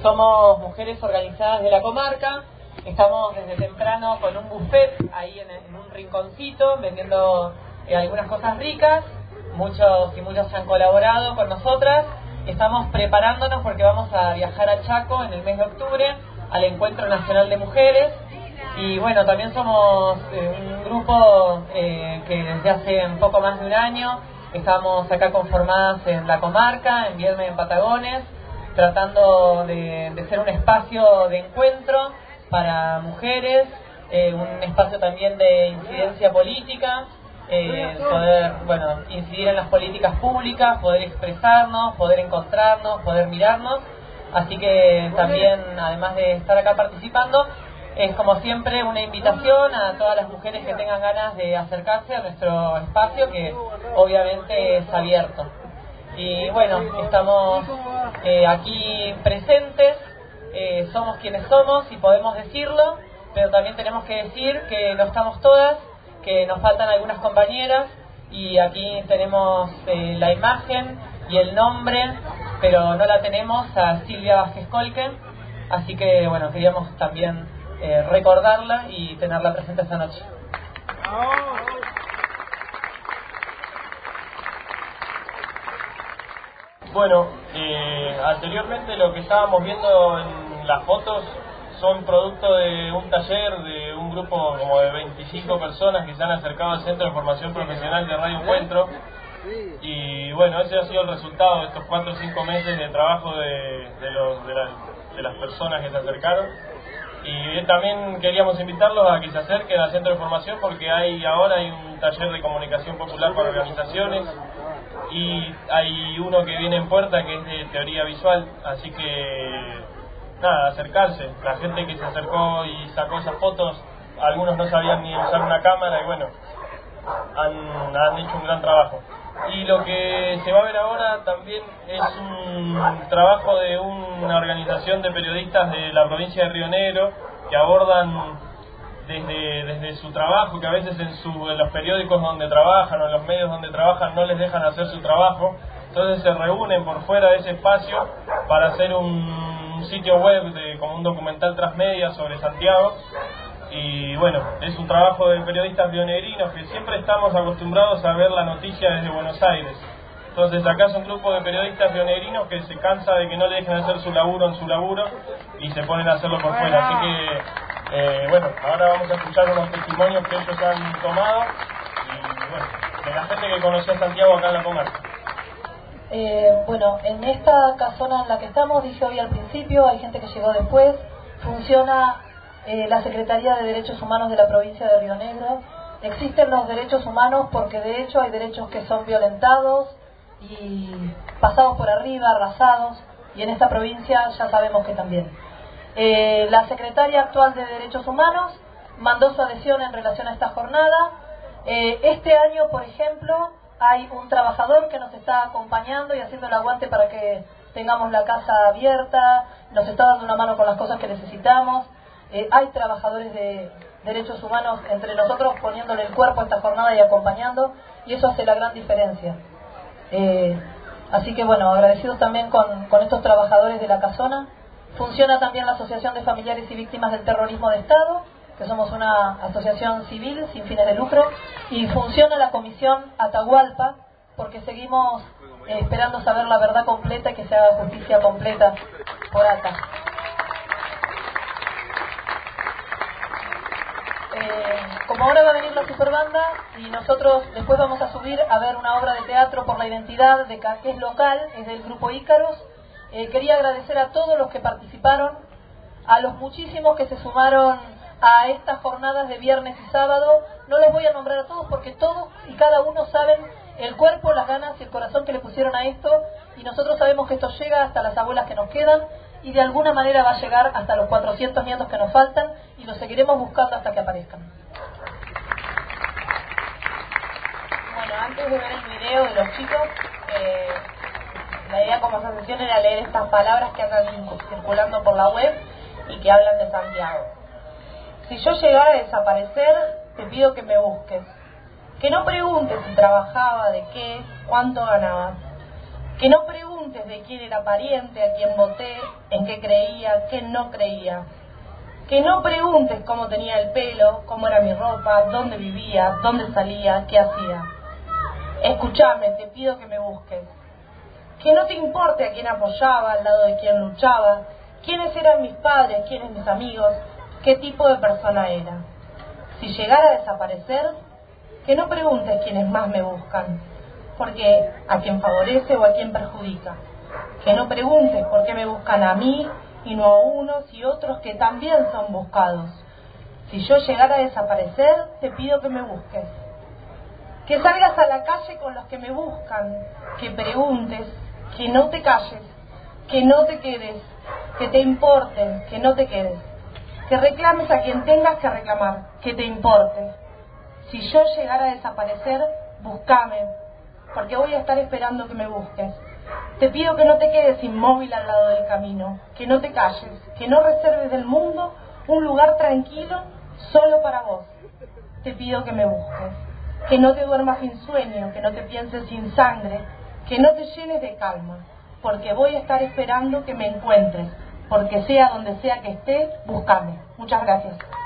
Somos mujeres organizadas de la comarca. Estamos desde temprano con un buffet ahí en un rinconcito vendiendo algunas cosas ricas. Muchos y muchas han colaborado con nosotras. Estamos preparándonos porque vamos a viajar a Chaco en el mes de octubre al Encuentro Nacional de Mujeres. Y bueno, también somos un grupo que desde hace un poco más de un año estamos acá conformadas en la comarca, en Viedma y en Patagones, tratando de ser un espacio de encuentro para mujeres, un espacio también de incidencia política, poder incidir en las políticas públicas, poder expresarnos, poder encontrarnos, poder mirarnos. Así que también, además de estar acá participando, es como siempre una invitación a todas las mujeres que tengan ganas de acercarse a nuestro espacio, que obviamente es abierto. Y bueno, estamos aquí presentes, somos quienes somos y podemos decirlo, pero también tenemos que decir que no estamos todas, que nos faltan algunas compañeras, y aquí tenemos la imagen y el nombre, pero no la tenemos, a Silvia Vázquez Colque, así que bueno, queríamos también recordarla y tenerla presente esta noche. Bueno, anteriormente lo que estábamos viendo en las fotos son producto de un taller de un grupo como de 25 personas que se han acercado al Centro de Formación Profesional de Radio Encuentro. Y bueno, ese ha sido el resultado de estos 4 o 5 meses de trabajo de las personas que se acercaron. Y también queríamos invitarlos a que se acerquen al Centro de Formación porque ahora hay un taller de comunicación popular para organizaciones y hay uno que viene en puerta que es de teoría visual, así que nada, acercarse. La gente que se acercó y sacó esas fotos, algunos no sabían ni usar una cámara y bueno, han hecho un gran trabajo. Y lo que se va a ver ahora también es un trabajo de una organización de periodistas de la provincia de Río Negro que abordan desde su trabajo, que a veces en los periódicos donde trabajan o en los medios donde trabajan no les dejan hacer su trabajo, entonces se reúnen por fuera de ese espacio para hacer un sitio web como un documental transmedia sobre Santiago. Y bueno, es un trabajo de periodistas rionegrinos que siempre estamos acostumbrados a ver la noticia desde Buenos Aires. Entonces acá es un grupo de periodistas rionegrinos que se cansa de que no le dejen hacer su laburo en su laburo y se ponen a hacerlo por fuera. Así que, bueno, ahora vamos a escuchar unos testimonios que ellos han tomado y bueno, de la gente que conoció a Santiago acá en la comarca. Bueno, en esta casona en la que estamos, dije hoy al principio, hay gente que llegó después, funciona la Secretaría de Derechos Humanos de la provincia de Río Negro. Existen los derechos humanos porque de hecho hay derechos que son violentados y pasados por arriba, arrasados, y en esta provincia ya sabemos que también. La secretaria actual de Derechos Humanos mandó su adhesión en relación a esta jornada. Este año, por ejemplo, hay un trabajador que nos está acompañando y haciendo el aguante para que tengamos la casa abierta, nos está dando una mano con las cosas que necesitamos. Hay trabajadores de derechos humanos entre nosotros poniéndole el cuerpo a esta jornada y acompañando, y eso hace la gran diferencia. Así que bueno, agradecidos también con estos trabajadores de la casona. Funciona también la Asociación de Familiares y Víctimas del Terrorismo de Estado, que somos una asociación civil sin fines de lucro, y funciona la Comisión Atahualpa, porque seguimos esperando saber la verdad completa y que se haga justicia completa por acá. Como ahora va a venir la superbanda y nosotros después vamos a subir a ver una obra de teatro por la identidad que es local, es del grupo Ícaros, quería agradecer a todos los que participaron, a los muchísimos que se sumaron a estas jornadas de viernes y sábado. No los voy a nombrar a todos porque todos y cada uno saben el cuerpo, las ganas y el corazón que le pusieron a esto, y nosotros sabemos que esto llega hasta las abuelas que nos quedan y de alguna manera va a llegar hasta los 400 nietos que nos faltan, y los seguiremos buscando hasta que aparezcan. Bueno, antes de ver el video de los chicos, la idea como asociación era leer estas palabras que andan circulando por la web y que hablan de Santiago. Si yo llegara a desaparecer, te pido que me busques. Que no preguntes si trabajaba, de qué, cuánto ganaba. Que no preguntes de quién era pariente, a quién voté, en qué creía, qué no creía. Que no preguntes cómo tenía el pelo, cómo era mi ropa, dónde vivía, dónde salía, qué hacía. Escúchame, te pido que me busques. Que no te importe a quién apoyaba, al lado de quién luchaba, quiénes eran mis padres, quiénes mis amigos, qué tipo de persona era. Si llegara a desaparecer, que no preguntes quiénes más me buscan, porque a quién favorece o a quién perjudica. Que no preguntes por qué me buscan a mí y no a unos y otros que también son buscados. Si yo llegara a desaparecer, te pido que me busques. Que salgas a la calle con los que me buscan, que preguntes, que no te calles, que no te quedes, que te importe, que no te quedes. Que reclames a quien tengas que reclamar, que te importe. Si yo llegara a desaparecer, búscame, porque voy a estar esperando que me busques. Te pido que no te quedes inmóvil al lado del camino, que no te calles, que no reserves del mundo un lugar tranquilo solo para vos. Te pido que me busques, que no te duermas sin sueño, que no te pienses sin sangre, que no te llenes de calma, porque voy a estar esperando que me encuentres, porque sea donde sea que esté, búscame. Muchas gracias.